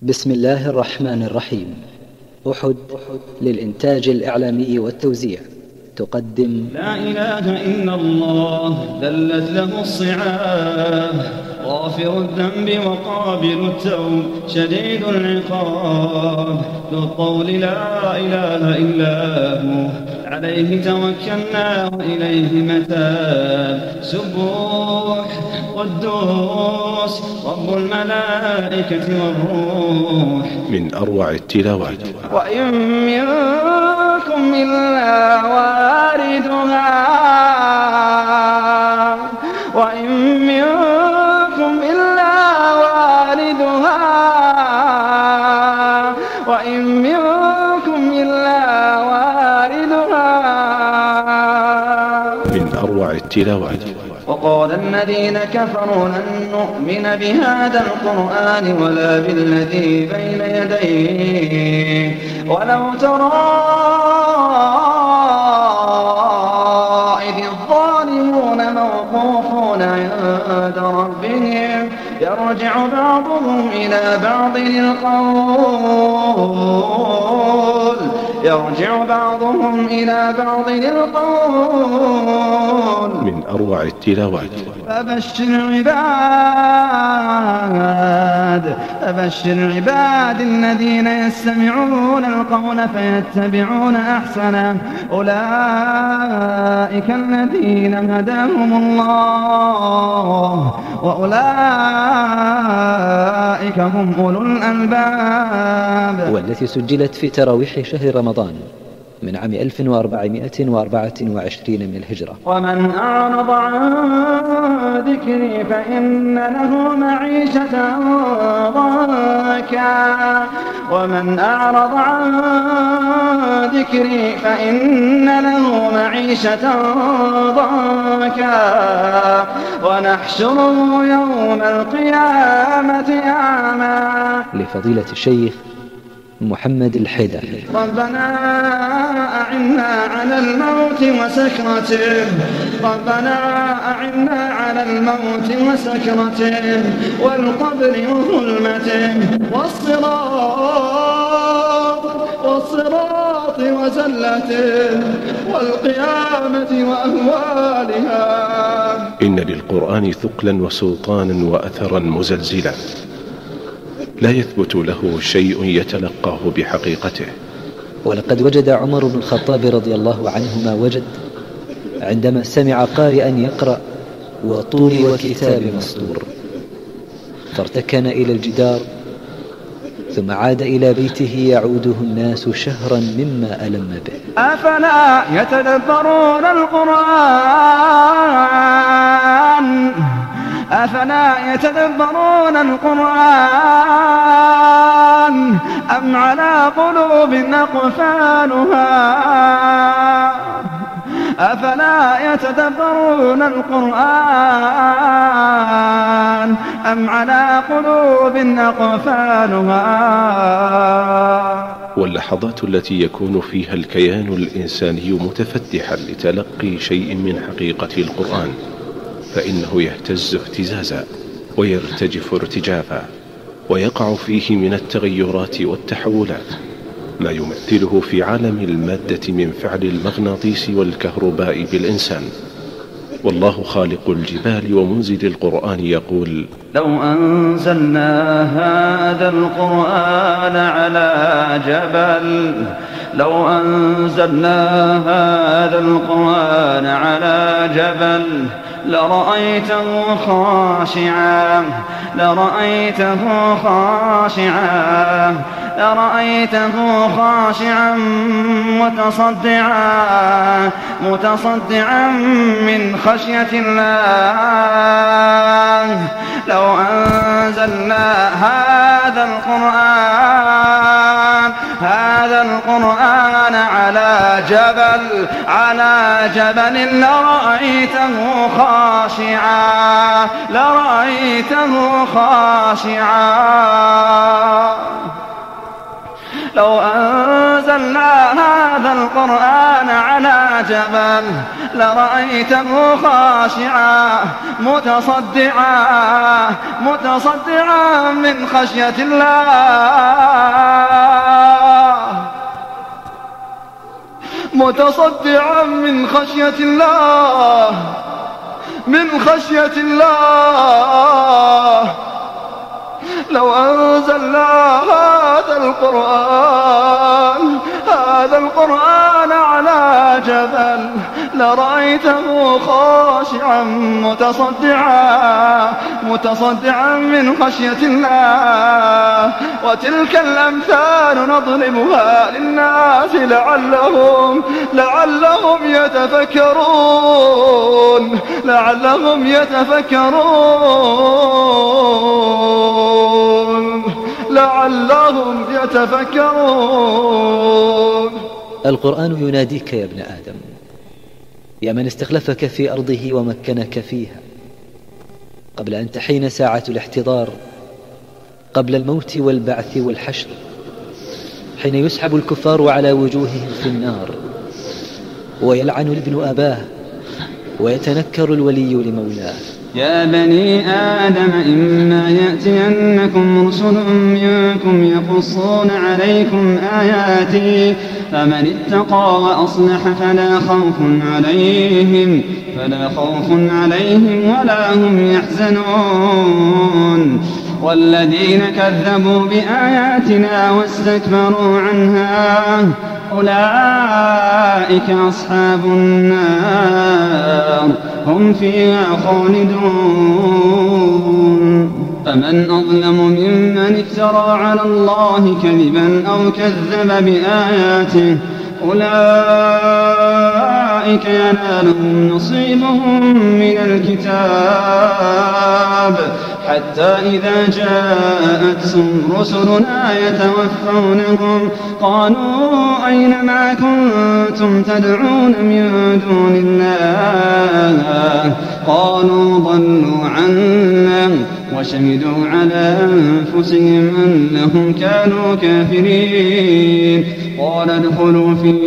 بسم الله الرحمن الرحيم. أحد للإنتاج الإعلامي والتوزيع تقدم لا إله إلا الله ذلت له الصعاب، غافر الذنب وقابل التوب شديد العقاب، ذو الطول لا إله إلا هو عليه توكلنا وإليه متاب، سبوح قدوس رب الملائكة والروح. من أروع التلاوات. وإن منكم إلا واردها، وإن منكم إلا واردها، وإن منكم إلا واردها. من أروع التلاوات. وقال الذين كفروا لن نؤمن بهذا القرآن ولا بالذي بين يديه ولو ترى إذ الظالمون موقوفون عند ربهم يرجع بعضهم إلى بعض القول، يرجع بعضهم إلى بعض القول. من أروع التلاوات. فبشر عباد الذين يستمعون القول فيتبعون أحسنه، أولئك الذين هداهم الله وأولئك هم أولو الألباب. والتي سجلت في تراويح شهر رمضان من عام 1424 من الهجرة. ومن أعرض عن ذكري فإن له معيشة ضنكا، ومن أعرض عن ذكري فإن له معيشة ضنكا، ونحشره يوم القيامة أعمى. لفضيلة الشيخ محمد الحيدر. ربنا أعنا على الموت وسكرته، ربنا أعنا على الموت وسكرته والقبر وظلمته والصراط وزلته والقيامة وأهوالها. إن للقرآن ثقلا وسلطانا وأثرا مزلزلا، لا يثبت له شيء يتلقاه بحقيقته. ولقد وجد عمر بن الخطاب رضي الله عنه ما وجد عندما سمع قارئا يقرأ وطور وكتاب مسطور، فارتكن إلى الجدار ثم عاد إلى بيته يعوده الناس شهرا مما ألم به. أفلا يتدبرون القرآن، أفلا يتدبرون القرآن أم على قلوب أقفالها، أفلا يتدبرون القرآن أم على قلوب أقفالها. واللحظات التي يكون فيها الكيان الإنساني متفتحا لتلقي شيء من حقيقة القرآن، فإنه يهتز اهتزازا ويرتجف ارتجافا، ويقع فيه من التغيرات والتحولات ما يمثله في عالم المادة من فعل المغناطيس والكهرباء بالإنسان. والله خالق الجبال ومنزل القرآن يقول: لو أنزلنا هذا القرآن على جبل، لو أنزلنا هذا القرآن على جبل لرأيته خاشعا، لرأيته خاشعا، لرأيته خاشعا متصدعا، متصدعا من خشية الله. لو أنزلنا هذا القرآن على جبل لرأيته خاشعا، لرأيته خاشعا. لو أنزلنا هذا القرآن على جبل لرأيته خاشعا متصدعا من خشية الله، متصدعا من خشية الله. لو أنزلنا هذا القرآن على جبل لرأيته خاشعا متصدعا من خشية الله. وتلك الأمثال نضربها للناس لعلهم يتفكرون. القرآن يناديك يا ابن آدم، يا من استخلفك في أرضه ومكنك فيها قبل أن تحين ساعة الاحتضار، قبل الموت والبعث والحشر، حين يسحب الكفار على وجوههم في النار، ويلعن الابن أباه، ويتنكر الولي لمولاه. يا بني آدم إما يأتينكم رسل منكم يقصون عليكم آياتي فمن اتقى وأصلح فلا خوف عليهم ولا هم يحزنون. والذين كذبوا بآياتنا واستكبروا عنها أولئك أصحاب النار هم فيها خالدون. فمن أظلم ممن افترى على الله كذبا أو كذب بآياته أولئك ينالهم نصيبهم من الكتاب حتى إذا جاءتهم رسلنا يتوفونهم قالوا أين ما كنتم تدعون من دون الله قالوا ضلوا عنا وشهدوا على أنفسهم أنهم كانوا كافرين. قال ادخلوا في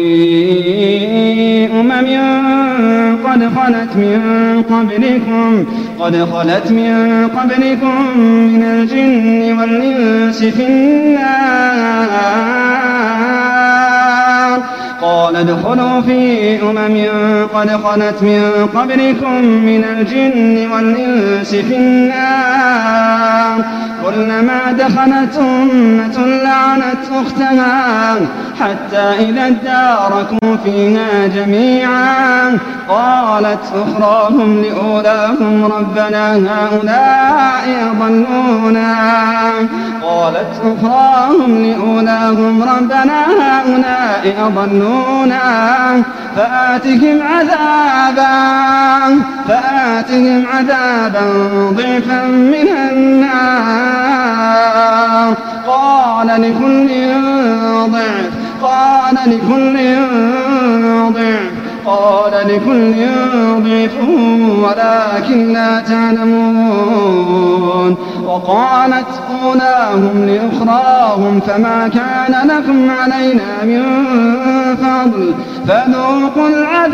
أمم قد خلت من قبلكم من الجن والإنس في النار. قال ادخلوا في أمم قد خلت من قبلكم من الجن والإنس في النار كلما دخلت أمة لعنت أختها حتى إذا اداركوا فيها جميعا قالت أخراهم لأولاهم ربنا هؤلاء أضلونا فآتهم عذابا ضعفا من النار قال لكل ضعف ولكن لا تعلمون. وقالت أولاهم لأخراهم فما كان لكم علينا من فضل فذوقوا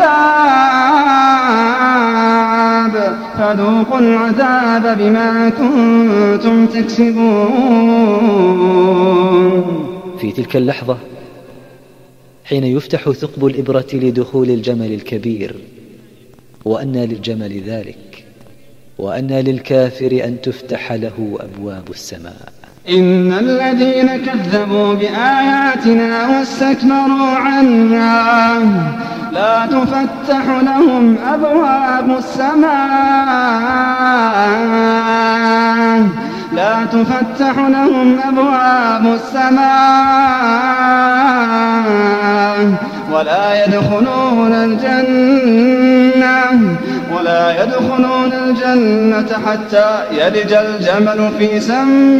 العذاب بما كنتم تكسبون. في تلك اللحظة حين يفتح ثقب الإبرة لدخول الجمل الكبير، وأنى للجمل ذلك، وأنى للكافر أن تفتح له أبواب السماء. إن الذين كذبوا بآياتنا واستكبروا عنها لا تفتح لهم أبواب السماء ولا يدخلون الجنة حتى يلج الجمل في سم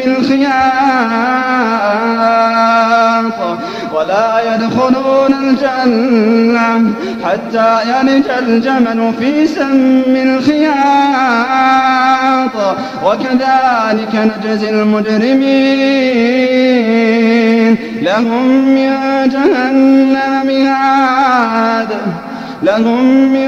الخياط وكذلك نجزي المجرمين. لهم من جهنم مهاد لهم من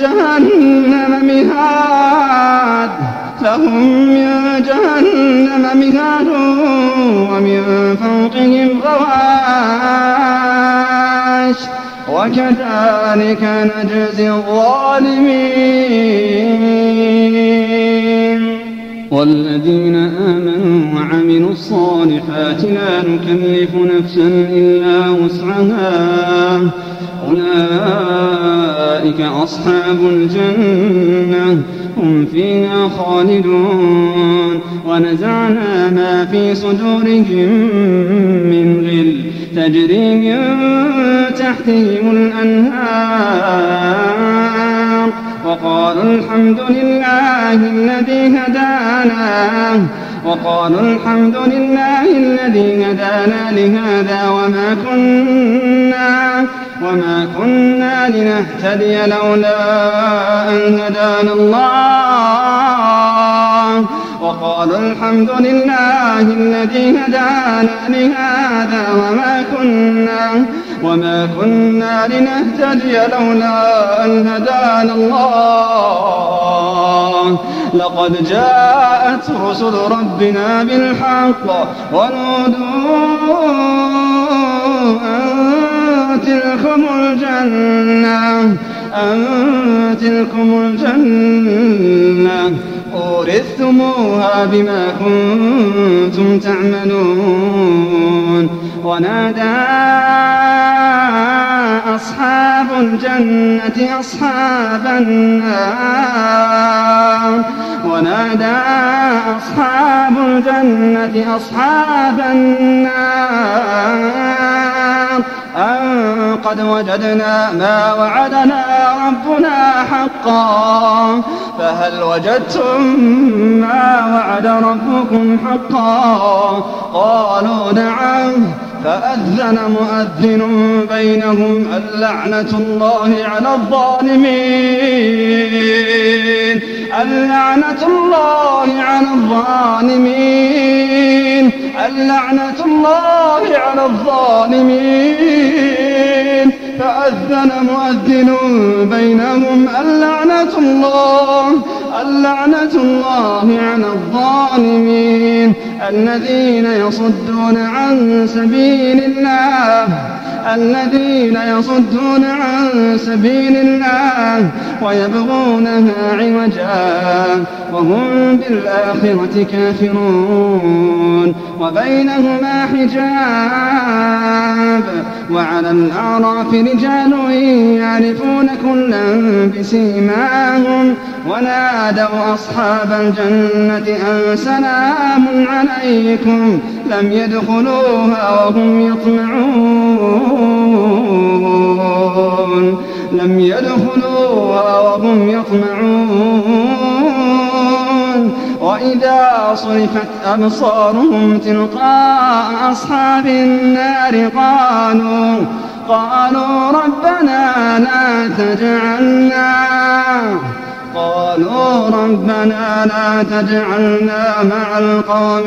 جهنم مهاد ومن فوقهم غواش وكذلك نجزي الظالمين. والذين آمنوا وعملوا الصالحات لا نكلف نفسا إلا وسعها أولئك أصحاب الجنة هم فيها خالدون. ونزعنا ما في صدورهم من غل تجري من تحتهم الأنهار وقالوا الحمد لله الذي هدانا لهذا وما كنا لنهتدي لولا أن هدانا الله وقالوا الحمد لله الذي هدانا لهذا وما كنا لنهتدي لولا أن هدانا الله لقد جاءت رسل ربنا بالحق ونودوا أن تلكم الجنة أورثتموها بما كنتم تعملون. ونادى أصحاب الجنة أصحاب النار أن قد وجدنا ما وعدنا ربنا حقا فهل وجدتم ما وعد ربكم حقا؟ قالوا نعم. فأذن مؤذن بينهم اللعنة الله على الظالمين اللعنة الله على الظالمين. فأذن مؤذن بينهم اللعنة الله على الظالمين الذين يصدون عن سبيل الله ويبغونها عوجا وهم بالآخرة كافرون. وبينهما حجاب وعلى الأعراف رجال يعرفون كلا بسيماهم ونادوا أصحاب الجنة أن سلام عليكم لم يدخلوها وهم يطمعون. وإذا صرفت أبصارهم تلقاء أصحاب النار قالوا ربنا لا تجعلنا مع القوم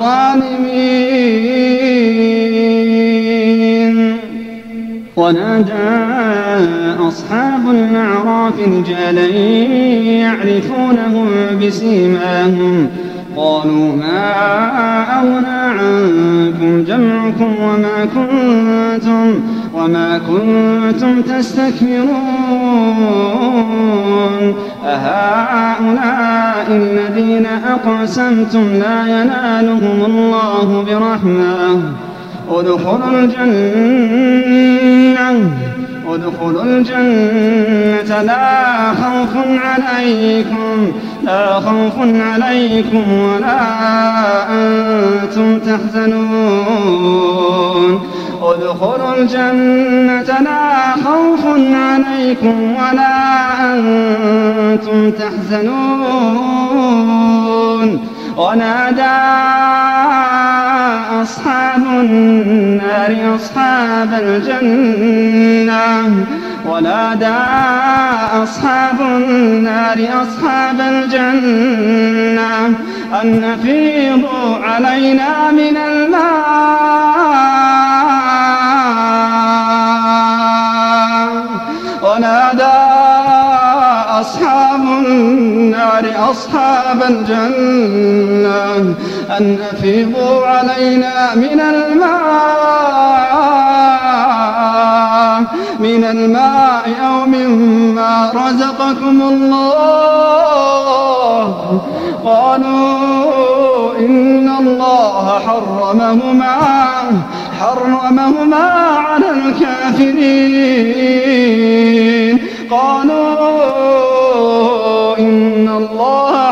الظالمين. ونادى أصحاب الأعراف رجالا يعرفونهم بسيماهم قالوا ما أغنى عنكم جمعكم وما كنتم تستكبرون أهؤلاء الذين أقسمتم لا ينالهم الله برحمة ادخلوا الجنة لا خوف عليكم ولا أنتم تحزنون. ادخلوا الجنة لا خوف عليكم ولا أنتم تحزنون. ونادى أصحاب النار أصحاب الجنة أن أفيضوا علينا من الماء أصحاب الجنة أن أفيضوا علينا من الماء أو مما رزقكم الله. قالوا إن الله حرمهما على الكافرين. قالوا إن الله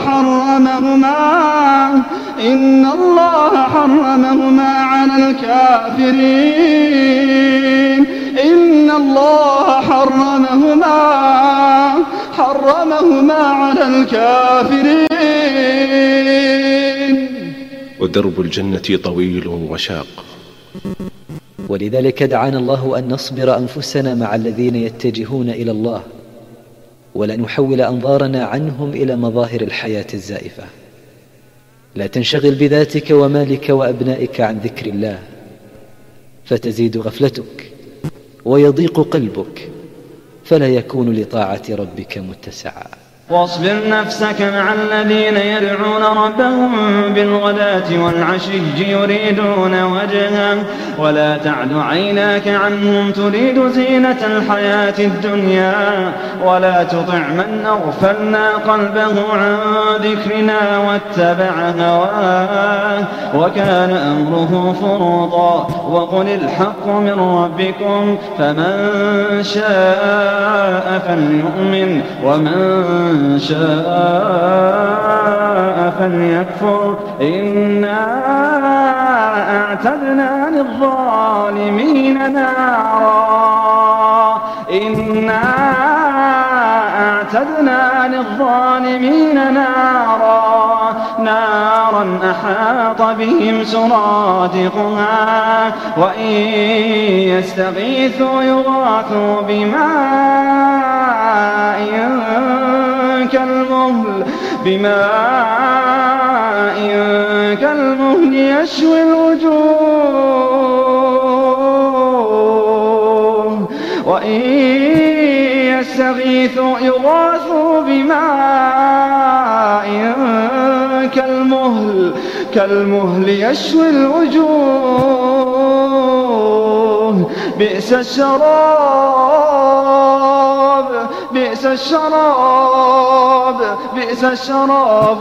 حرمهما على الكافرين. إن الله حرمهما على الكافرين. ودرب الجنة طويل وشاق، ولذلك دعانا الله أن نصبر أنفسنا مع الذين يتجهون إلى الله، ولا نحول أنظارنا عنهم إلى مظاهر الحياة الزائفة. لا تنشغل بذاتك ومالك وأبنائك عن ذكر الله، فتزيد غفلتك ويضيق قلبك، فلا يكون لطاعة ربك متسعا. واصبر نفسك مع الذين يدعون ربهم بالغداة والعشي يريدون وجهه، ولا تعد عيناك عنهم تريد زينة الحياة الدنيا، ولا تطع من أغفلنا قلبه عن ذكرنا واتبع هواه وكان أمره فرطا. وقل الحق من ربكم فمن شاء فليؤمن ومن شاء فليكفر. إنا أعتدنا للظالمين نارا أحاط بهم سرادقها، وإن يستغيثوا يغاثوا بماء كالمهل يشوي الوجوه. وإن يستغيثوا يغاثوا بماء كالمهل يشوي الوجوه. بئس الشراب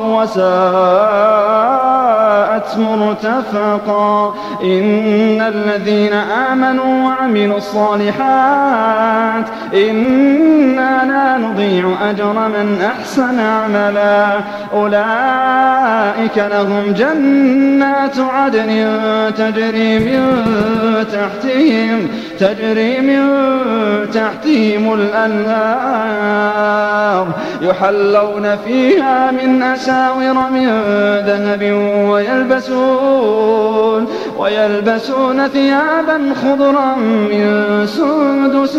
وساءت مرتفقا. إن الذين آمنوا وعملوا الصالحات إنا لا نضيع أجر من أحسن عملا. أولئك لهم جنات عدن تجري من تحتهم الأنهار، يحلون فيها من أساور من ذهب ويلبسون ثيابا خضرا من سندس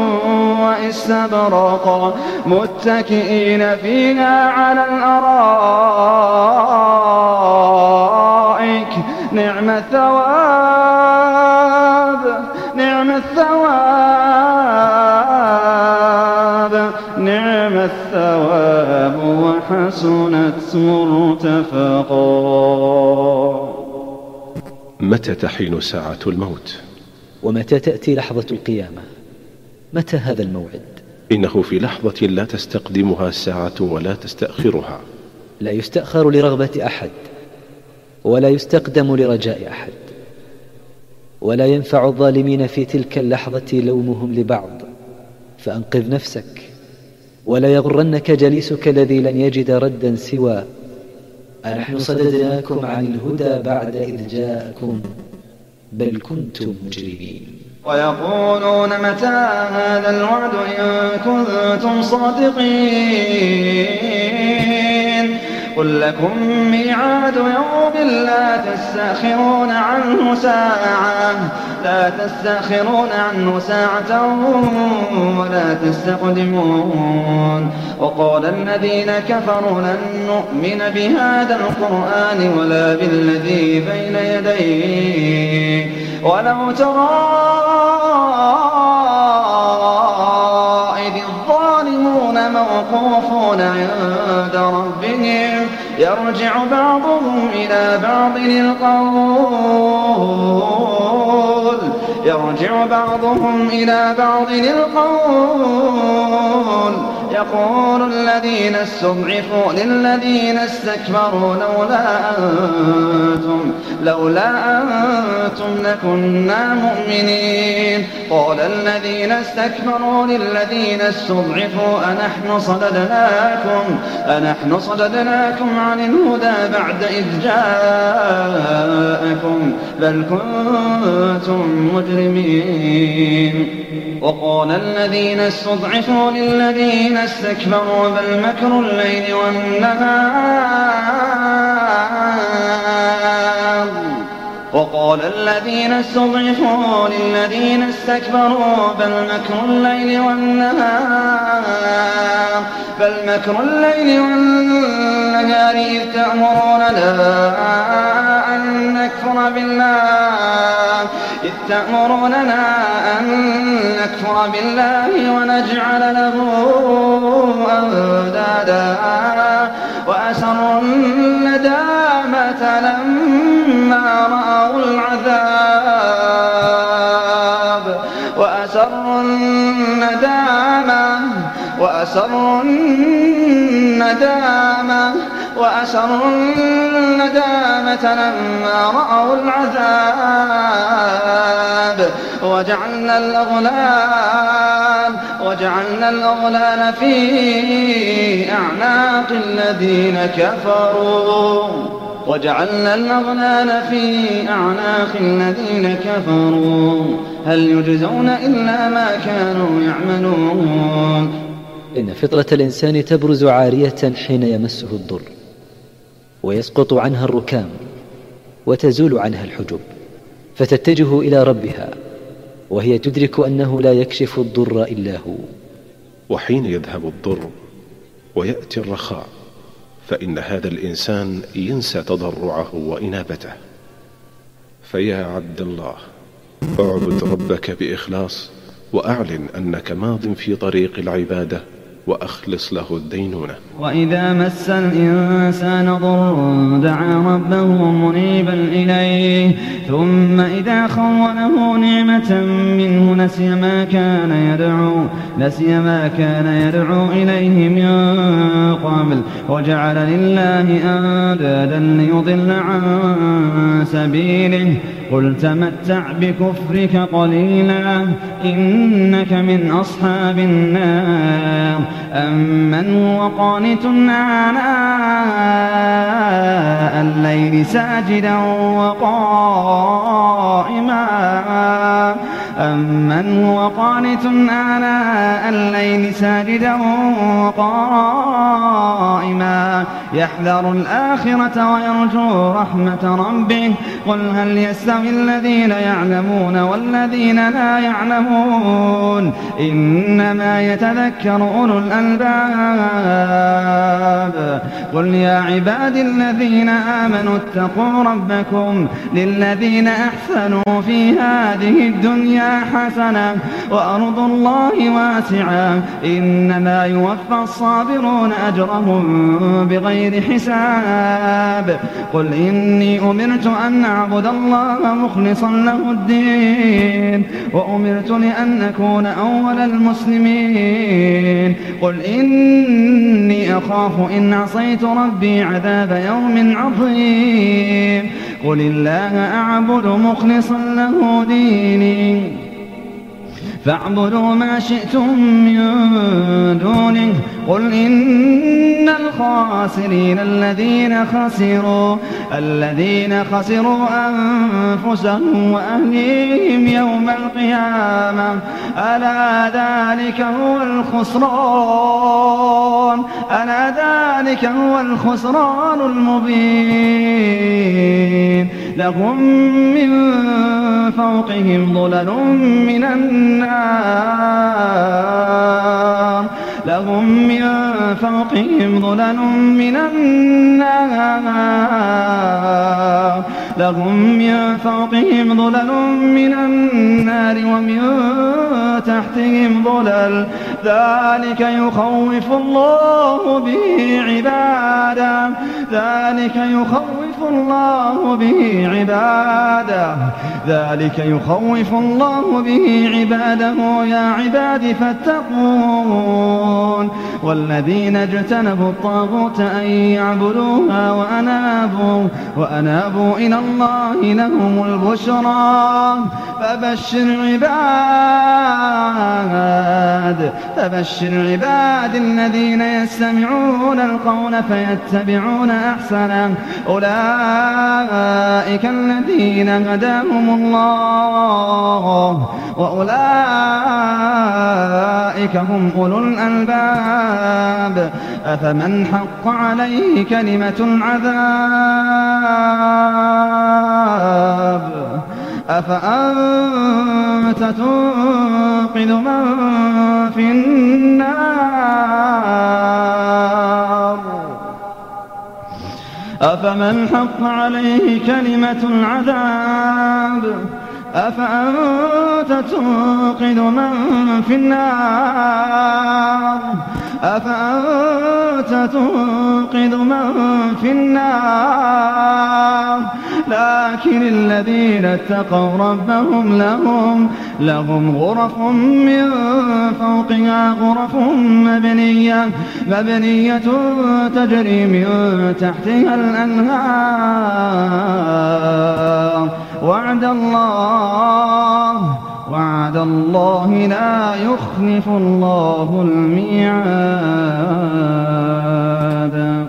واستبرق متكئين فيها على الأرائك. نعم الثواب وحسنت مرتفقا. متى تحين ساعة الموت؟ ومتى تأتي لحظة القيامة؟ متى هذا الموعد؟ إنه في لحظة لا تستقدمها الساعة ولا تستأخرها. لا يستأخر لرغبة أحد، ولا يستقدم لرجاء أحد، ولا ينفع الظالمين في تلك اللحظة لومهم لبعض. فأنقذ نفسك، ولا يغرنك جليسك الذي لن يجد ردا سوى أنحن صددناكم عن الهدى بعد إذ جاءكم بل كنتم مجرمين. ويقولون متى هذا الوعد إن كنتم صادقين. قل لكم ميعاد يوم لا تستأخرون عنه ساعة ولا تستقدمون. وقال الذين كفروا لن نؤمن بهذا القرآن ولا بالذي بين يديه ولو ترى إذ الظالمون موقوفون عند ربهم يرجع بعضهم إلى بعض القول يقول الذين استضعفوا للذين استكبروا لولا أنتم لكنا مؤمنين. قال الذين استكبروا للذين استضعفوا أنحن صددناكم عن الهدى بعد إذ جاءكم بل كنتم مجرمين. وقال الذين استضعفوا للذين استكبروا بل مكر الليل والنهار إذ تأمروننا أن نكفر بالله ونجعل له أندادا وأسروا الندامة لما رأوا العذاب وأسروا الندامة لما رأوا العذاب وجعلنا الأغلال في أعناق الذين كفروا هل يجزون إلا ما كانوا يعملون. إن فطرة الإنسان تبرز عارية حين يمسه الضر ويسقط عنها الركام وتزول عنها الحجب فتتجه إلى ربها وهي تدرك أنه لا يكشف الضر إلا هو. وحين يذهب الضر ويأتي الرخاء فإن هذا الإنسان ينسى تضرعه وإنابته. فيا عبد الله اعبد ربك بإخلاص وأعلن أنك ماض في طريق العبادة وأخلص له الدينونة. وإذا مس الإنسان ضر دعا ربه منيبا إليه ثم إذا خوله نعمة منه نسي ما كان يدعو إليه من قبل وجعل لله أندادا ليضل عن سبيله. قل تمتع بكفرك قليلا إنك من أصحاب النار. أمن هو قانت آناء الليل ساجدا وقائما يحذر الآخرة ويرجو رحمة ربه. قل هل يستوي الذين يعلمون والذين لا يعلمون إنما يتذكر أولو الألباب. قل يا عبادي الذين آمنوا اتقوا ربكم للذين أحسنوا في هذه الدنيا حسنة وأرض الله واسعة إنما يوفى الصابرون أجرهم بغير حساب. قل إني أمرت أن أعبد الله مخلصا له الدين وأمرت لأن أكون أول المسلمين. قل إني أخاف إن عصيت ربي عذاب يوم عظيم. قل الله أعبد مخلصا له ديني فاعبدوا ما شئتم من دونه. قل إن الخاسرين الذين خسروا أنفسهم وأهليهم يوم القيامة ألا ذلك هو الخسران المبين. لهم من فوقهم ظلل من النار لهم من فوقهم ظلل من النار ومن تحتهم ظلل ذلك يخوف الله به عباده يا عباد فاتقون والذين اجتنبوا الطاغوت أن يعبدوها وأنابوا إلى الله لهم البشرى فبشر عباد الذين يستمعون القول فيتبعون أحسنه أولئك الذين هداهم الله وأولئك هم أولو الألباب أفمن حق عليه كلمة العذاب أفأنت تنقذ من في النار أفمن حق عليه كلمة العذاب أفأنت تنقذ من في النار لكن الذين اتقوا ربهم لهم غرف من فوقها غرف مبنية تجري من تحتها الأنهار وعد الله لا يخلف الله الميعاد.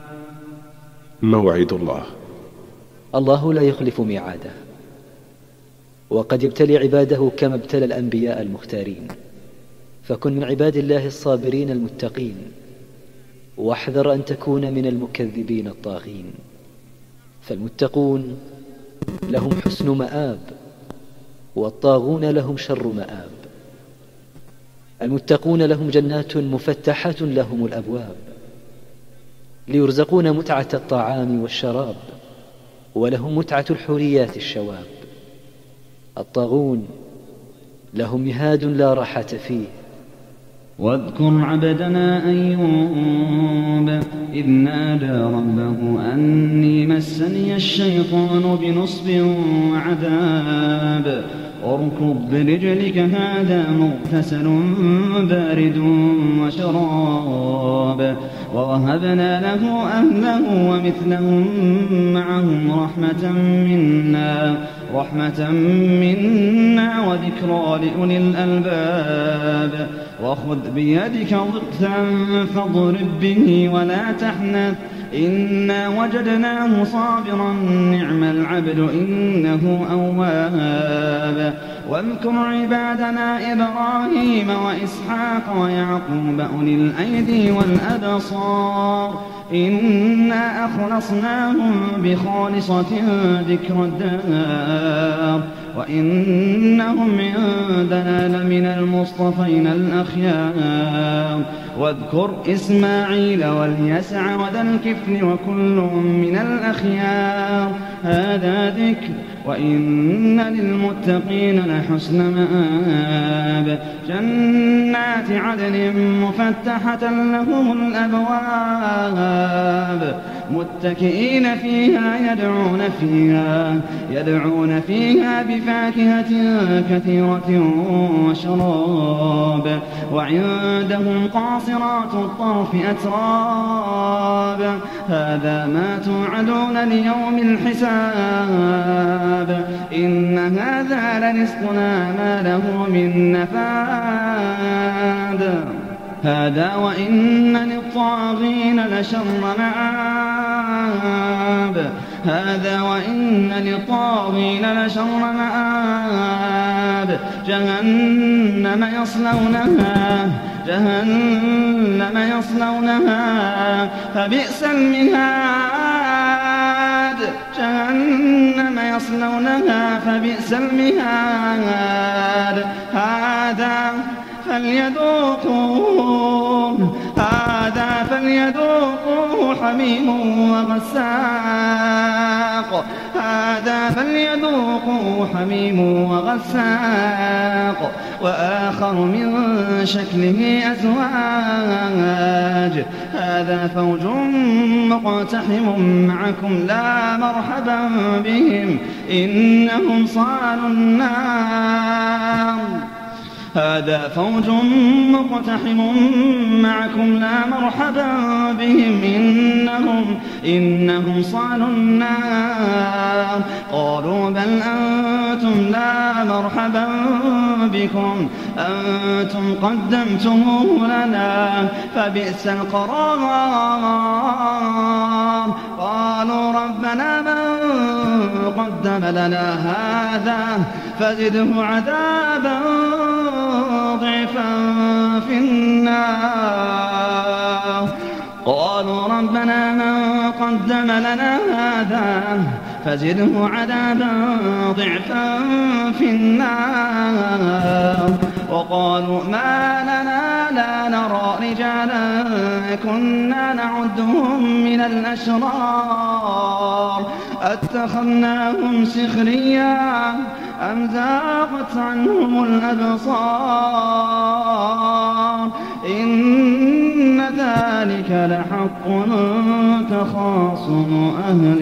موعد الله. الله لا يخلف ميعاده، وقد يبتلي عباده كما ابتلى الأنبياء المختارين، فكن من عباد الله الصابرين المتقين، واحذر أن تكون من المكذبين الطاغين. فالمتقون لهم حسن مآب، والطاغون لهم شر مآب. المتقون لهم جنات مفتحة لهم الأبواب، ليرزقون متعة الطعام والشراب، ولهم متعة الحوريات الشواب. الطاغون لهم مهاد لا راحة فيه. واذكر عبدنا أيوب إذ نادى ربه أني مسني الشيطان بنصب وعذاب اركض برجلك هذا مغتسل بارد وشراب ووهبنا له أهله ومثلهم معهم رحمة منا وذكرى لأولي الألباب وخذ بيدك ضغثا فاضرب به ولا تحنث إنا وجدناه صابرا نعم العبد إنه أواب واذكر عبادنا إبراهيم وإسحاق ويعقوب أولي الأيدي والأبصار إنا أخلصناهم بخالصة ذكر الدار وإنهم عندنا لمن المصطفين الأخيار واذكر إسماعيل واليسع وذا الكفل وكل من الأخيار هذا ذكر وإن للمتقين لحسن مآب جنات عدن مفتحة لهم الأبواب متكئين فيها يدعون فيها بفاكهة كثيرة وشراب وعندهم قاصرات الطرف أتراب هذا ما توعدون ليوم الحساب إن هذا لرزقنا ما له من نفاد هذا وإن للطاغين لشر مآب جهنم يصلونها فبئس المهاد فليذوقوه حميم وغساق هذا فليذوقوه حميم وغساق وآخر من شكله أزواج هذا فوج مقتحم معكم لا مرحبا بهم إنهم صالوا النار هذا فوج مقتحم معكم لا مرحبا بهم إنهم صالوا النار قالوا بل أنتم لا مرحبا بكم أنتم قدمتموه لنا فبئس القرار قالوا ربنا من قدم لنا هذا فزده عذابا ضعفا في النار قالوا ربنا من قدم لنا هذا فزده عذابا ضعفا في النار وقالوا ما لنا لا نرى رجالا كنا نعدهم من الأشرار أتخذناهم سخريا أم زاغت عنهم الأبصار إن ذلك لحق تخاصم أهل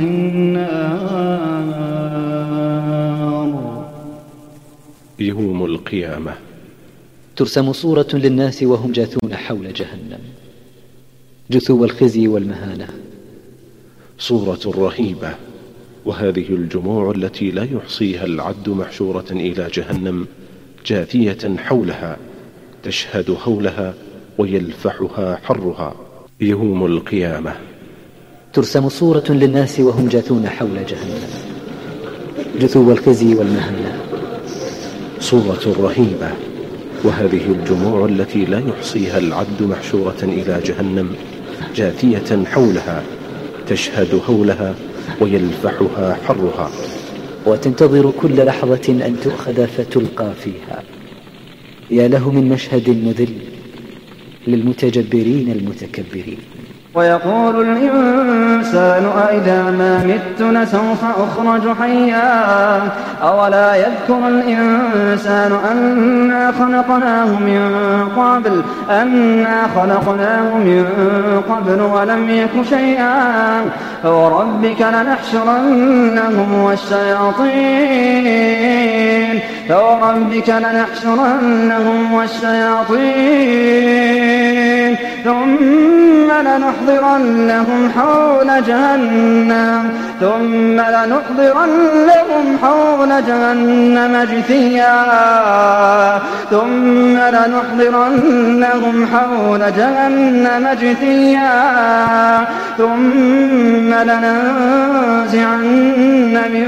النار. يوم القيامة. ترسم صورة للناس وهم جاثون حول جهنم جثو الخزي والمهانة، صورة رهيبة، وهذه الجموع التي لا يحصيها العد محشورة إلى جهنم جاثية حولها تشهد هولها ويلفحها حرها. يوم القيامة. ترسم صورة للناس وهم جاثون حول جهنم جثو الخزي والمهانة، صورة رهيبة، وهذه الجموع التي لا يحصيها العد محشورة إلى جهنم جاثية حولها تشهد هولها ويلفحها حرها، وتنتظر كل لحظة أن تؤخذ فتلقى فيها. يا له من مشهد مذل للمتجبرين المتكبرين. ويقول الإنسان أإذا ما مت لسوف أخرج حيا أولا يذكر الإنسان أنا خلقناه من قبل ولم يك شيئا فوربك لنحشرنهم والشياطين ثم لنحضرنهم حول جهنم جثيا ثم لننزعن من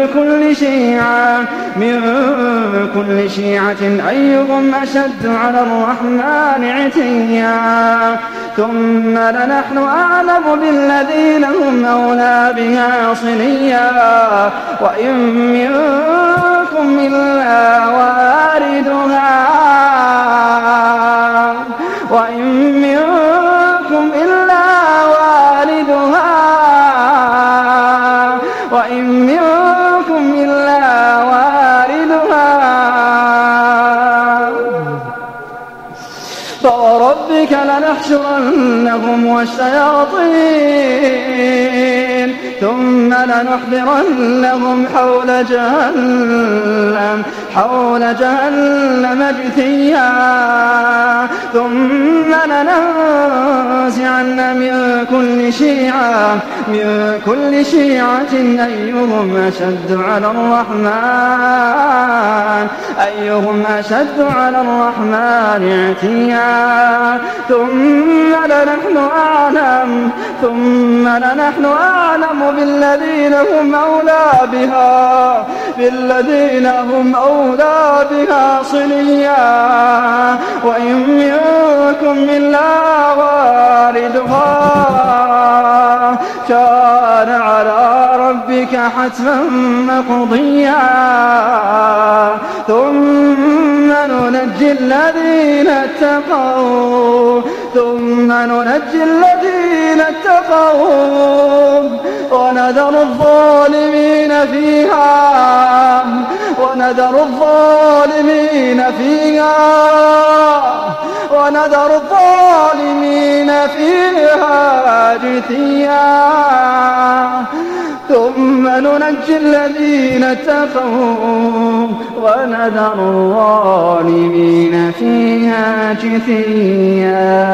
كل شيعة أيهم أشد على الرحمن عتيا ثم لنحن أعلم بالذين هم أولى بها صليا وإن منكم إلا واردها فوربك لنحشرنهم والشياطين ثم لنحضرنهم حول جهنم جثيا ثم لننزعن من كل شيعة أيهم أشد على الرحمن عتيا ثم لنحن أعلم بالذين هم أولى بها صليا وإن منكم إلا واردها كان على ربك حتما مقضيا ثم ننجي ننجي الذين اتقوا ونذر الظالمين فيها جثيا ثم ننجي الذين اتقوا ونذر الظالمين فيها جثيا.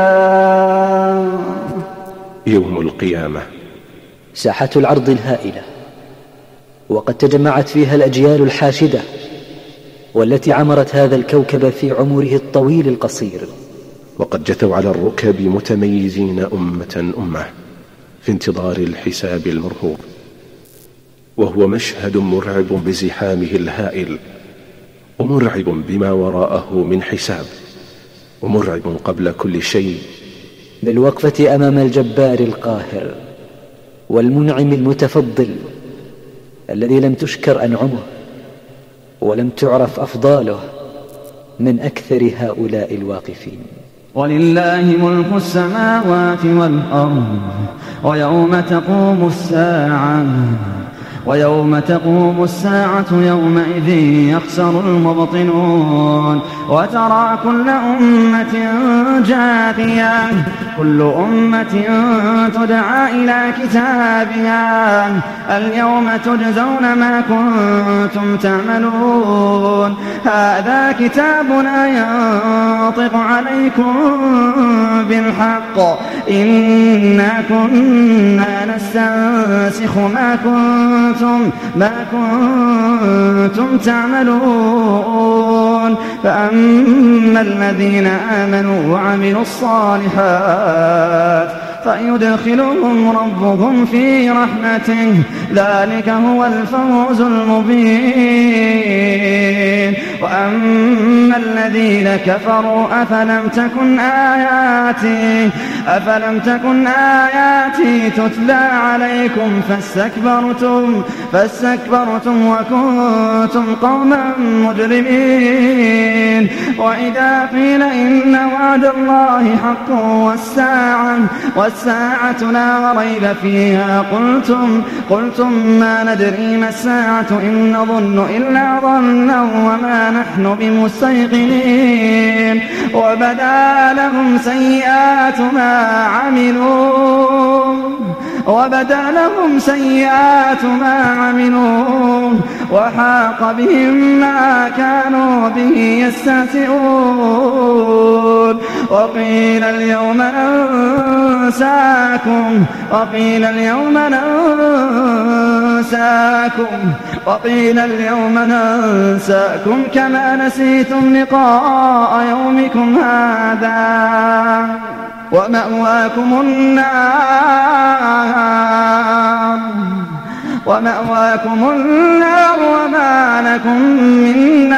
يوم القيامة ساحة العرض الهائلة، وقد تجمعت فيها الأجيال الحاشدة والتي عمرت هذا الكوكب في عمره الطويل القصير، وقد جثوا على الركب متميزين أمة في انتظار الحساب المرهوب، وهو مشهد مرعب بزحامه الهائل، ومرعب بما وراءه من حساب، ومرعب قبل كل شيء بالوقفة أمام الجبار القاهر والمنعم المتفضل الذي لم تشكر أنعمه ولم تعرف أفضاله من أكثر هؤلاء الواقفين. ولله ملك السماوات والأرض ويوم تقوم الساعة يومئذ يخسر المبطلون، وترى كل أمة جاثية، كل أمة تدعى إلى كتابها اليوم تجزون ما كنتم تعملون، هذا كتابنا ينطق عليكم بالحق إنا كنا نستنسخ ما كنتم تعملون. فأما الذين آمنوا وعملوا الصالحات فيدخلهم ربهم في رحمته، ذلك هو الفوز المبين. وأما الذين كفروا أفلم تكن آياتي تتلى عليكم فاستكبرتم وكنتم قوما مجرمين. وإذا قيل إن وعد الله حق والساعة لا ريب فيها قلتم ما ندري ما الساعة إن نظن إلا ظنا وما نحن بمستيقنين. وبدا لهم سيئات ما عملوا وحاق بهم ما كانوا به يستهزئون. وقيل اليوم ننساكم كما نسيتم لقاء يومكم هذا ومأواكم النار وما لكم من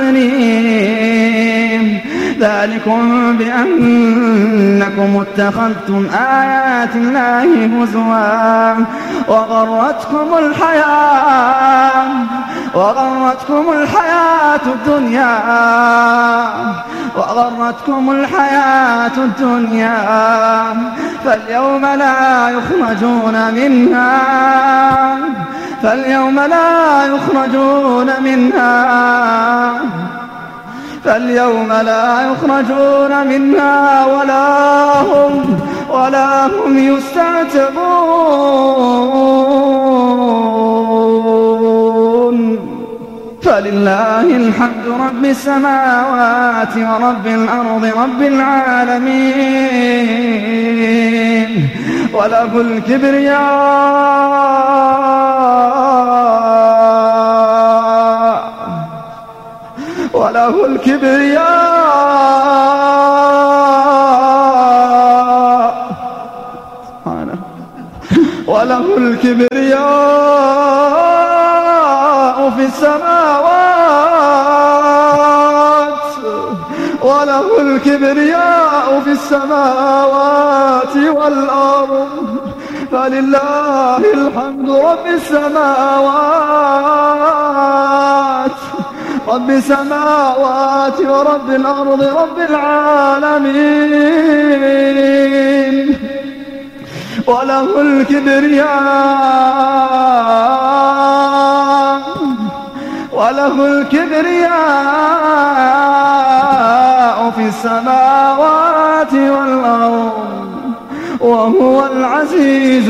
ناصرين. ذلكم بأنكم اتخذتم آيات الله هزوا وغرتكم الحياة الدنيا فاليوم لا يخرجون منها ولا هم يستعتبون. فلله الحمد رب السماوات ورب الأرض رب العالمين، وله الكبرياء في السماوات والأرض. فلله الحمد رب السماوات رب السماوات ورب الأرض رب العالمين وله الكبرياء في السماوات والأرض وهو العزيز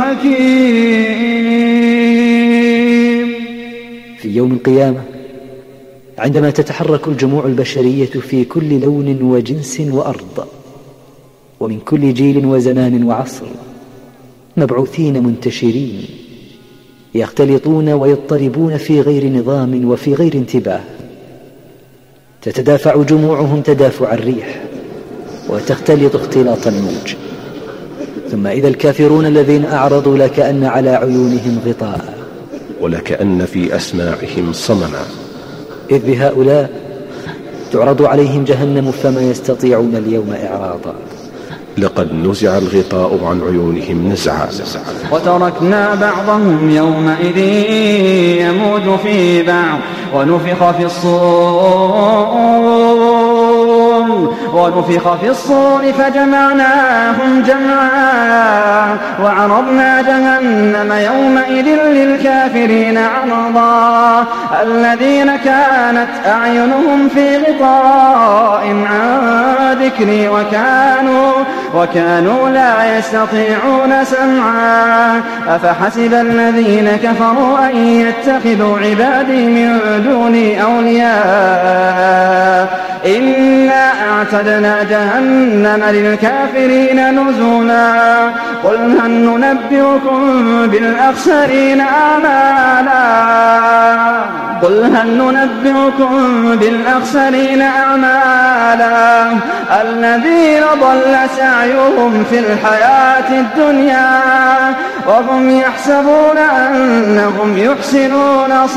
الحكيم. في يوم القيامة عندما تتحرك الجموع البشرية في كل لون وجنس وأرض ومن كل جيل وزمان وعصر، مبعوثين منتشرين يختلطون ويضطربون في غير نظام وفي غير انتباه، تتدافع جموعهم تدافع الريح وتختلط اختلاط الموج. ثم إذا الكافرون الذين أعرضوا لكأن على عيونهم غطاء ولكأن في أسماعهم صمما، إذ بهؤلاء تعرض عليهم جهنم فما يستطيعون اليوم إعراضا. لقد نزع الغطاء عن عيونهم نزعا وتركنا بعضهم يومئذ يموج في بعض ونفخ في الصور فجمعناهم جمعا وعرضنا جهنم يومئذ للكافرين عرضا الذين كانت أعينهم في غطاء عن ذكري وكانوا لا يستطيعون سمعا أفحسب الذين كفروا أن يتخذوا عبادي من دوني أولياء إنا أعتدنا جهنم للكافرين نزلا قل هل ننبئكم بالأخسرين أعمالا الذين ضل سعيهم في الحياة الدنيا وهم يحسبون أنهم يحسنون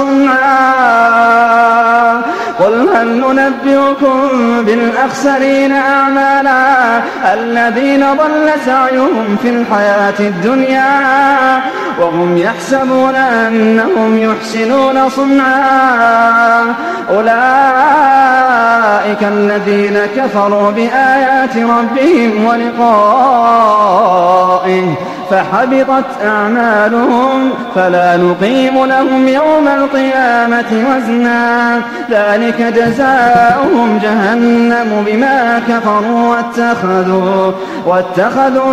صنعا قل هل ننبئكم بالأخسرين أعمالا الذين ضل سعيهم في الحياة الدنيا وهم يحسبون أنهم يحسنون صنعا أولئك الذين كفروا بآيات ربهم ولقائه فحبطت أعمالهم فلا نقيم لهم يوم القيامة وزنا ذلك جزاؤهم جهنم بما كفروا واتخذوا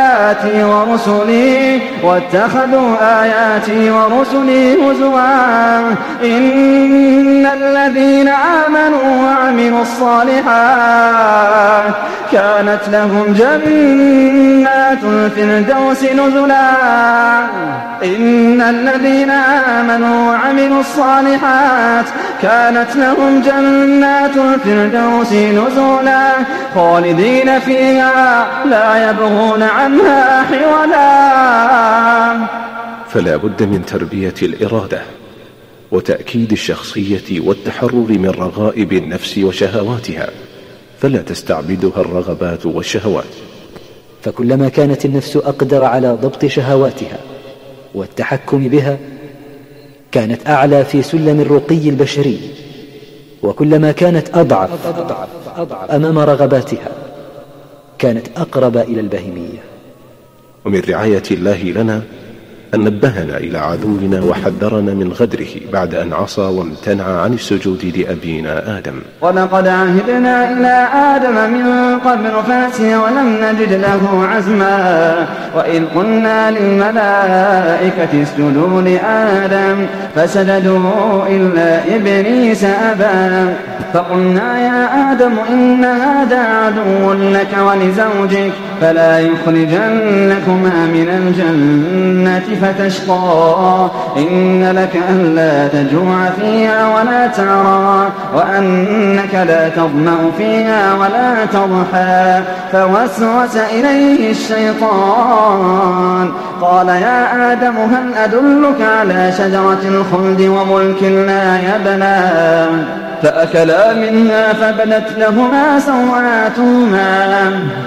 آياتي ورسلي هزوا إن الذين آمنوا وعملوا الصالحات كانت لهم جنات الفردوس نزلا إن الذين آمنوا وعملوا الصالحات كانت لهم جنات الفردوس نزلا خالدين فيها لا يبغون عنها حولا. فلا بد من تربية الإرادة وتأكيد الشخصية والتحرر من رغائب النفس وشهواتها، فلا تستعبدها الرغبات والشهوات. فكلما كانت النفس أقدر على ضبط شهواتها والتحكم بها كانت أعلى في سلم الرقي البشري، وكلما كانت أضعف أمام رغباتها كانت أقرب إلى البهيمية. ومن رعاية الله لنا أن نبهنا إلى عدونا وحذرنا من غدره بعد أن عصى وامتنع عن السجود لأبينا آدم. ولقد عهدنا إلى آدم من قبل فنسي ولم نجد له عزما وإذ قلنا للملائكة اسجدوا لآدم فسجدوا إلا إبليس أبى فقلنا يا آدم إن هذا عدو لك ولزوجك فلا يخرجنكما من الجنة فتشقى إن لك ألا تجوع فيها ولا تعرى وأنك لا تظمأ فيها ولا تضحى فوسوس إليه الشيطان قال يا آدم هل أدلك على شجرة الخلد وملك لا يبلى فأكلا منها فبدت لهما سوآتهما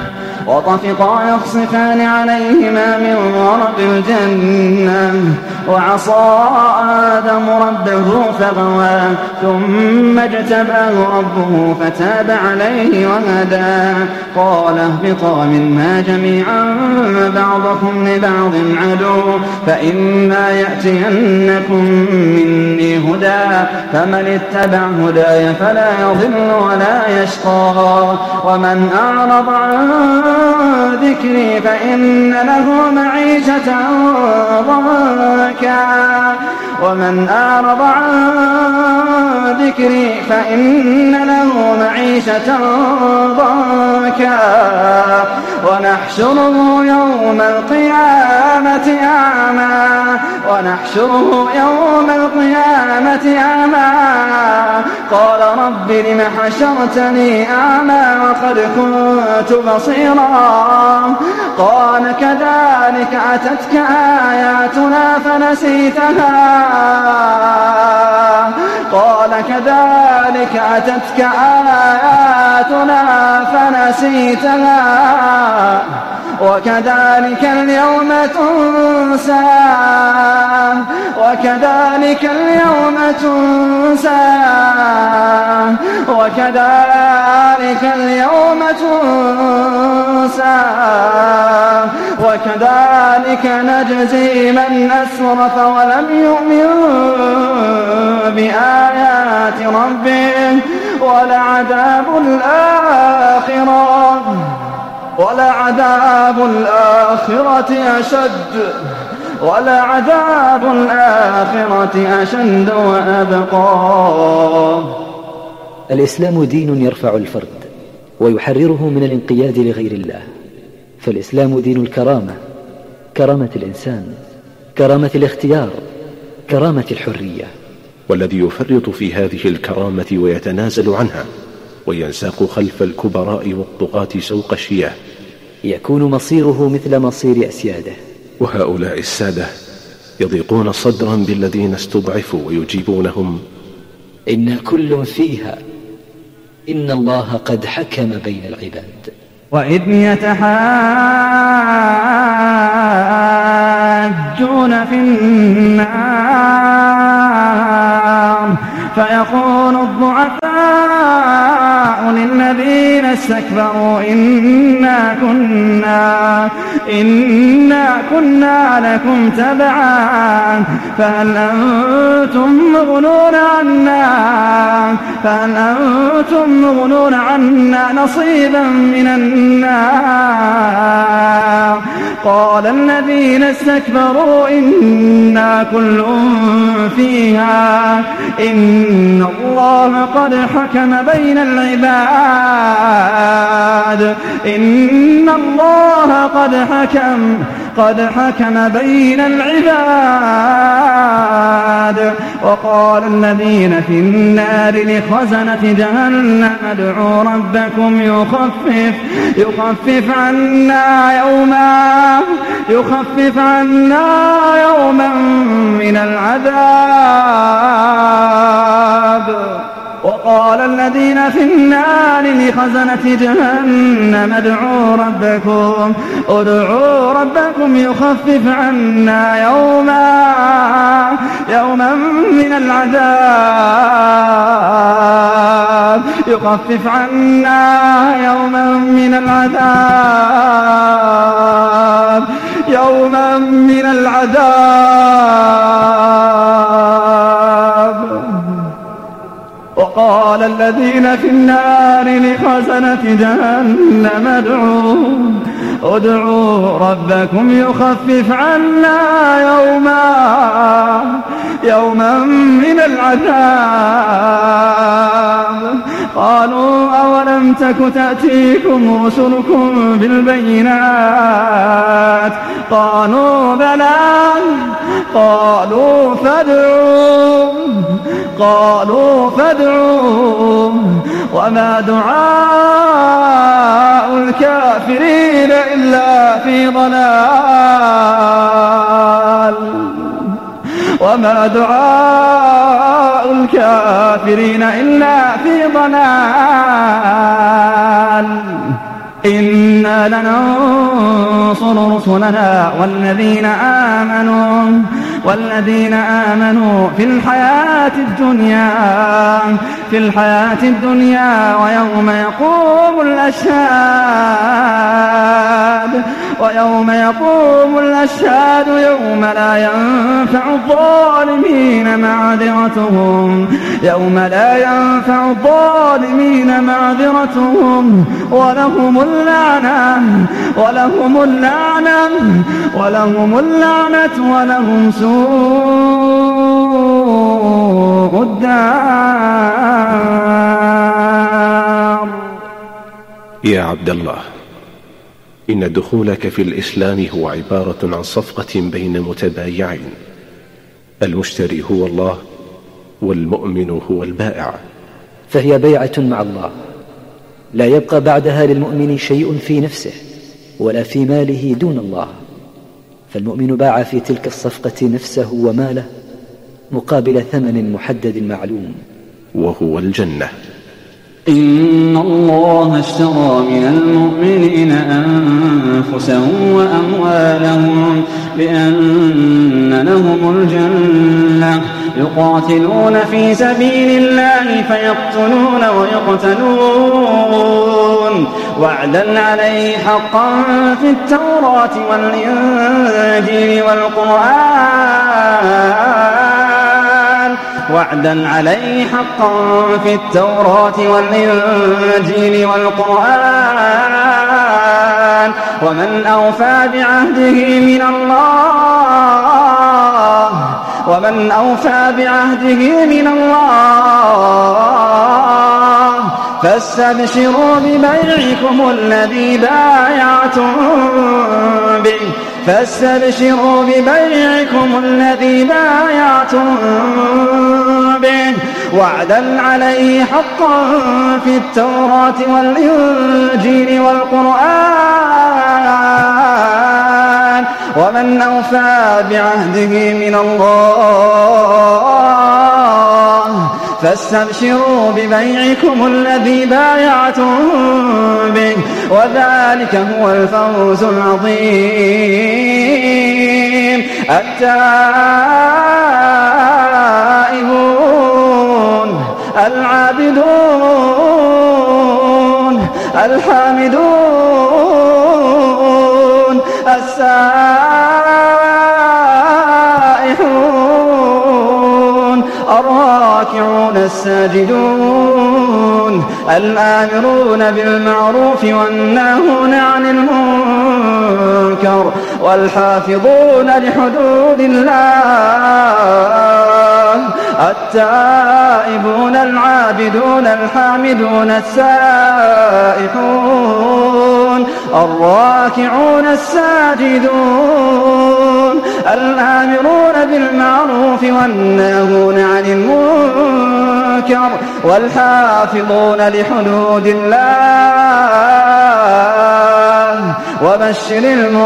وطفقا يخصفان عليهما من ورق الجنة وعصى آدم ربه فغوى ثم اجتباه ربه فتاب عليه وهدى قال اهبطا منها جميعا بعضكم لبعض عدو فإما يأتينكم مني هدى فمن اتبع هداي فلا يضل ولا يشقى ومن أعرض عن ذكري فإن له معيشة ضنكا ومن أعرض عن ذكري فإن له معيشة ضنكا ونحشره يوم القيامة أعمى قال رب لم حشرتني أعمى وقد كنت بصيرا قال كذلك أتتك آياتنا فنسيتها وكذلك اليوم تنسى وكذلك نجزي من أسرف ولم يؤمن بآيات ربه ولعذاب الآخرة أشد وأبقى. الإسلام دين يرفع الفرد ويحرره من الانقياد لغير الله، فالإسلام دين الكرامة، كرامة الإنسان، كرامة الاختيار، كرامة الحرية. والذي يفرط في هذه الكرامة ويتنازل عنها وينساق خلف الكبراء والطغاة سوق الشياه يكون مصيره مثل مصير أسياده. وهؤلاء السادة يضيقون صدرا بالذين استضعفوا ويجيبونهم إن كل فيها إن الله قد حكم بين العباد. وإذ يتحاجون في النار فيقول الضعفاء للذين استكبروا إنا كنا لكم تبعا فهل أنتم مغنون عنا نصيبا من النار قال الذين استكبروا إنا كل فيها إن الله قد حكم بين العباد وقال الذين في النار لخزنة جهنم ادعوا ربكم يخفف عنا يوما من العذاب. وقال الذين في النار لخزنة جهنم ادعوا ربكم يخفف عنا يوما من العذاب وقال الذين في النار لخزنة جهنم ادعوا ربكم يخفف عنا يوما من العذاب. قالوا أولم تك تأتيكم رسلكم بالبينات قالوا بلى قالوا فادعوا وما دعاء الكافرين إلا في ضلال إنا لننصر رسلنا والذين آمنوا في الحياة الدنيا ويوم يقوم الأشهاد يوم لا ينفع الظالمين معذرتهم ولهم اللعنة ولهم سوء الدار. يا عبد الله، إن دخولك في الإسلام هو عبارة عن صفقة بين متبايعين، المشتري هو الله والمؤمن هو البائع، فهي بيعة مع الله لا يبقى بعدها للمؤمن شيء في نفسه ولا في ماله دون الله، فالمؤمن باع في تلك الصفقة نفسه وماله مقابل ثمن محدد معلوم، وهو الجنة. إن الله اشترى من المؤمنين أنفسهم وأموالهم بأن لهم الجنة يقاتلون في سبيل الله فيقتلون ويقتلون وعدا عليه حقا في التوراة والإنجيل والقرآن ومن أوفى بعهده من الله فاستبشروا ببيعكم الذي بايعتم به وعدا عليه حقا في التوراة والإنجيل والقرآن ومن أوفى بعهده من الله فاستبشروا ببيعكم الذي بايعتم به وذلك هو الفوز العظيم. التائبون العابدون الحامدون السائحون الراكعون الساجدون الآمرون بالمعروف والناهون عن المنكر والحافظون لحدود الله التائبون العابدون الحامدون السائحون الراكعون الساجدون الآمرون بالمعروف والناهون عن المنكر والحافظون لحدود الله وبشر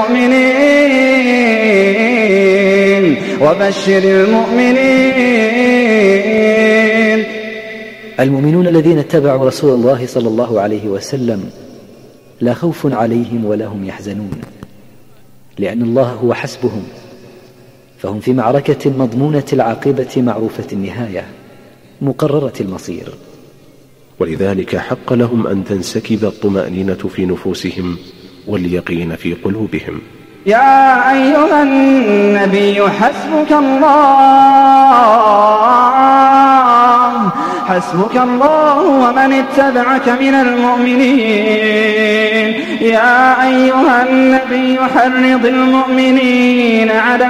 المؤمنين. المؤمنون الذين اتبعوا رسول الله صلى الله عليه وسلم لا خوف عليهم ولا هم يحزنون، لأن الله هو حسبهم، فهم في معركة مضمونة العاقبة معروفة النهاية مقررة المصير، ولذلك حق لهم أن تنسكب الطمأنينة في نفوسهم واليقين في قلوبهم. يا أيها النبي حسبك الله ومن اتبعك من المؤمنين. يا أيها النبي حرض المؤمنين على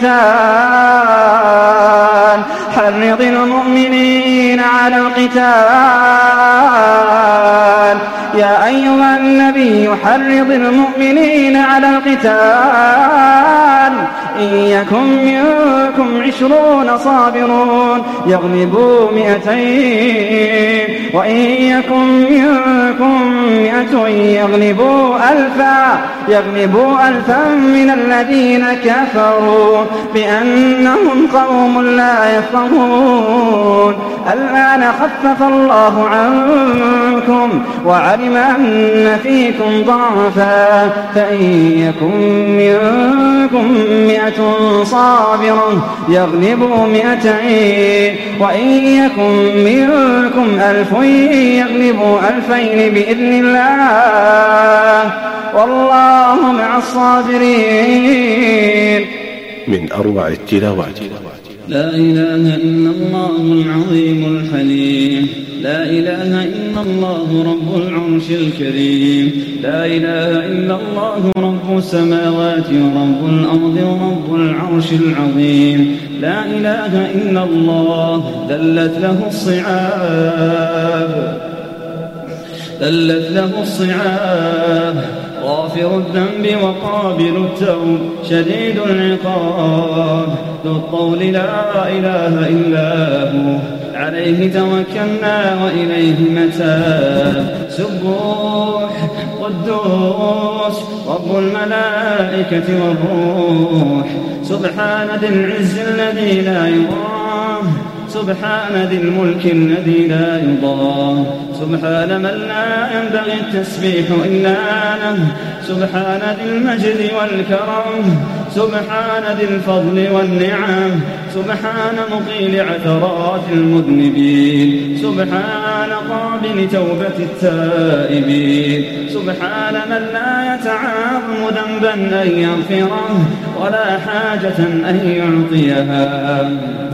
القتال يا أيها النبي حرض المؤمنين على القتال إن يكن منكم 20 صابرون يغلبوا 200 وإن يكن منكم منكم 100 يغلبوا ألفا من الذين كفروا بأنهم قوم لا يفقهون. الآن خفف الله عنكم وعلم أن فيكم ضعفا فإن يكن منكم 100 صابرة يغلبوا 200 وإن يكن منكم 1000 يغلبوا 2000 بإذن الله والله مع الصابرين. من أروع التلاوات. لا إله إلا الله العظيم الحليم، لا إله إلا الله رب العرش الكريم، لا إله إلا الله رب السماوات ورب الأرض ورب العرش العظيم، لا إله إلا الله دلت له الصعاب غافر الذنب وقابل التوب شديد العقاب ذو الطول لا إله إلا هو عليه توكلنا وإليه متاب. سبوح قدوس رب الملائكة والروح، سبحان ذي العز الذي لا يرام، سبحان ذي الملك الذي لا يضام، سبحان من لا ينبغي التسبيح إلا له، سبحان ذي المجد والكرم، سبحان ذي الفضل والنعم، سبحان مقيل عثرات المذنبين، سبحان قابل توبة التائبين، سبحان من لا يتعاظم ذنبا أن يغفره ولا حاجة أن يعطيها.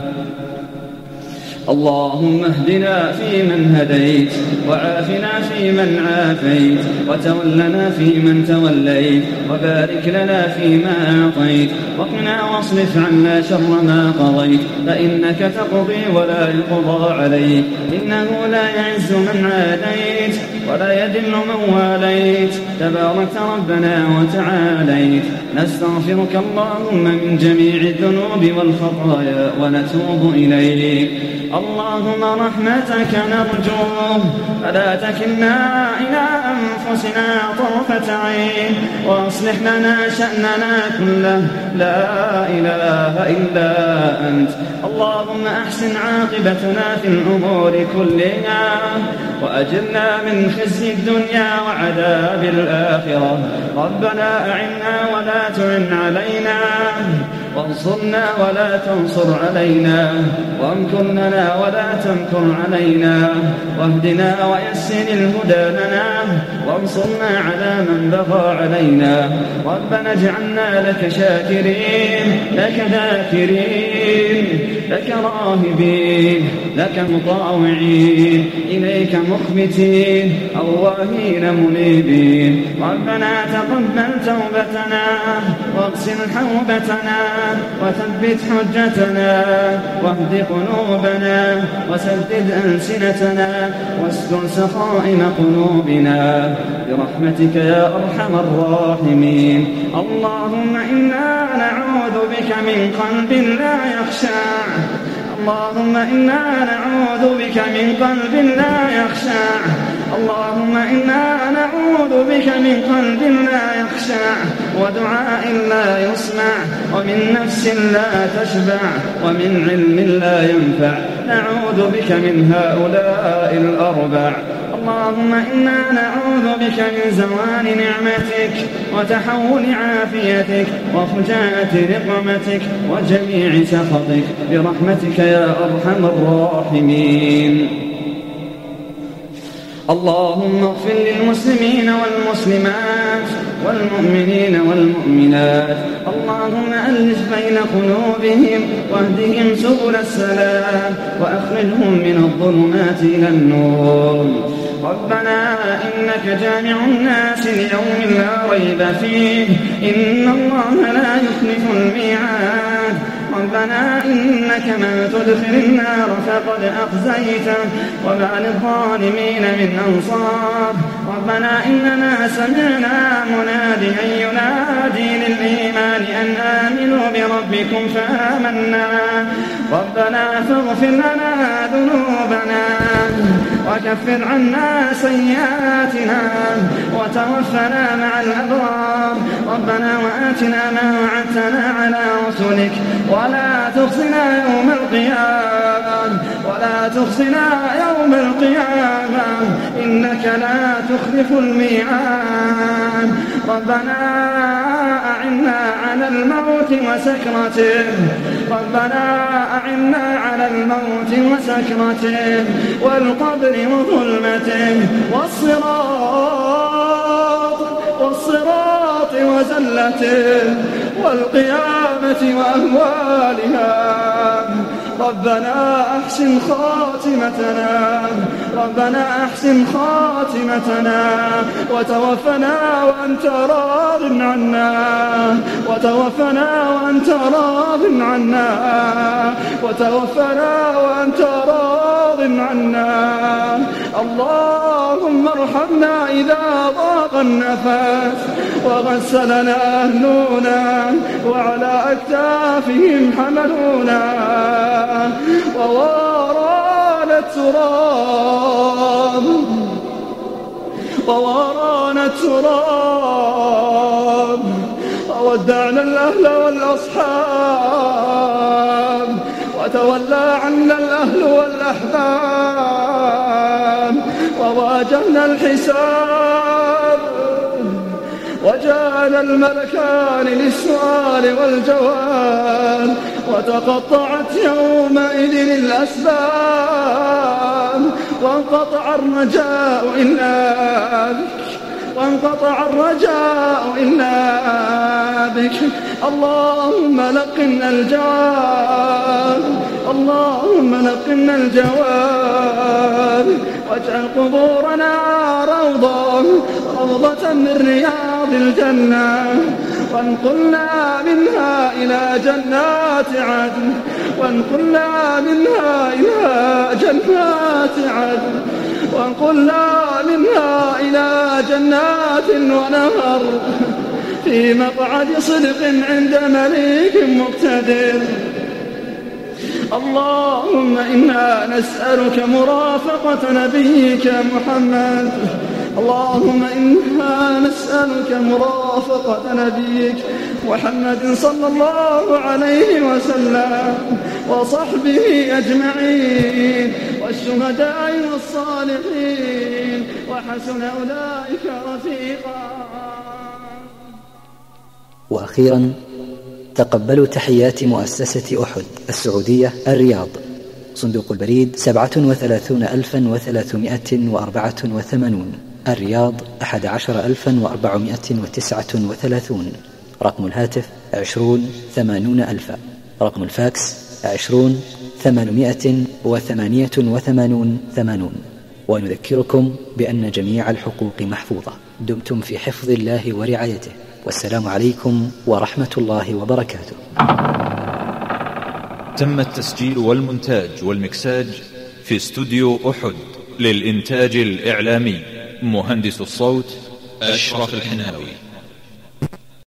اللهم اهدنا فيمن هديت وعافنا فيمن عافيت وتولنا فيمن توليت وبارك لنا فيما أعطيت وقنا واصرف عنا شر ما قضيت فإنك تقضي ولا يقضى عليك إنه لا يعز من عاديت ولا يذل من واليت تباركت ربنا وتعاليت. نستغفرك اللهم من جميع الذنوب والخطايا ونتوب إليك. اللهم رحمتك نرجو فلا تكلنا إلى أنفسنا طرفة عين وأصلح لنا شأننا كله لا إله إلا أنت. اللهم أحسن عاقبتنا في الأمور كلها وأجرنا من خزي الدنيا وعذاب الآخرة. ربنا أعنا ولا تعن علينا وانصرنا ولا تنصر علينا وامكر لنا ولا تمكر علينا واهدنا ويسر الهدى لنا وانصرنا على من بغى علينا. ربنا اجعلنا لك شاكرين لك ذاكرين لك راهبين لك مطاوعين إليك مخبتين أواهين منيبين. ربنا تقبل توبتنا واغسل حوبتنا وثبت حجتنا واهد قلوبنا وسدد ألسنتنا واستر سخائم قلوبنا برحمتك يا أرحم الراحمين. اللهم إنا نعوذ بك من قلب لا يخشع اللهم إنا نعوذ بك من قلب لا يخشع اللهم إنا نعوذ بك من قلب لا يخشع ودعاء لا يسمع ومن نفس لا تشبع ومن علم لا ينفع. نعوذ بك من هؤلاء الأربع. اللهم إنا نعوذ بك من زوال نعمتك وتحول عافيتك وفجاءة نقمتك وجميع سخطك برحمتك يا أرحم الراحمين. اللهم اغفر للمسلمين والمسلمات والمؤمنين والمؤمنات. اللهم ألف بين قلوبهم واهدهم سبل السلام وأخرجهم من الظلمات إلى النور. ربنا إنك جامع الناس ليوم لا ريب فيه إن الله لا يخلف الميعاد. ربنا إنك من تدخل النار فقد أخزيته وما للظالمين من أنصار. ربنا إننا سمعنا مناديا ينادي دين الإيمان أن آمنوا بربكم فآمنا ربنا فاغفر لنا ذنوبنا وكفر عنا سيئاتنا وتوفنا مع الأبرار ربنا وآتنا ما وعدتنا على رسلك ولا تخزنا يوم القيامة إنك لا تخلف الميعاد ربنا أعنا على الموت وسكرته والقبر وظلمته والصراط وزلته والقيامة وأهوالها ربنا أحسن خاتمتنا وتوفنا وأنت راض عنا اللهم ارحمنا إذا ضاق النفس وغسلنا أهلنا وعلى أكتافهم حملونا وورانا التراب وودعنا الأهل والأصحاب وتولى عنا الأهل والأحباب وواجهنا الحساب وجاءنا الملكان للسؤال والجواب وتقطعت يومئذ الأسباب وانقطع الرجاء إلا بك اللهم لقنا الجواب واجعل قبورنا روضة من رياض الجنة وانقلنا منها إلى جنات ونهر في مقعد صدق عند مليك مقتدر اللهم إنا نسألك مرافقة نبيك محمد صلى الله عليه وسلم وصحبه أجمعين والشهداء والصالحين وحسن أولئك رفيقا. وأخيرا تقبلوا تحيات مؤسسة أحد السعودية الرياض، صندوق البريد 37384 الرياض 11439، رقم الهاتف 20 رقم الفاكس 20 ونذكركم بأن جميع الحقوق محفوظة. دمتم في حفظ الله ورعايته، والسلام عليكم ورحمة الله وبركاته. تم التسجيل والمونتاج والمكساج في استوديو أحد للإنتاج الإعلامي. مهندس الصوت أشرف الحناوي.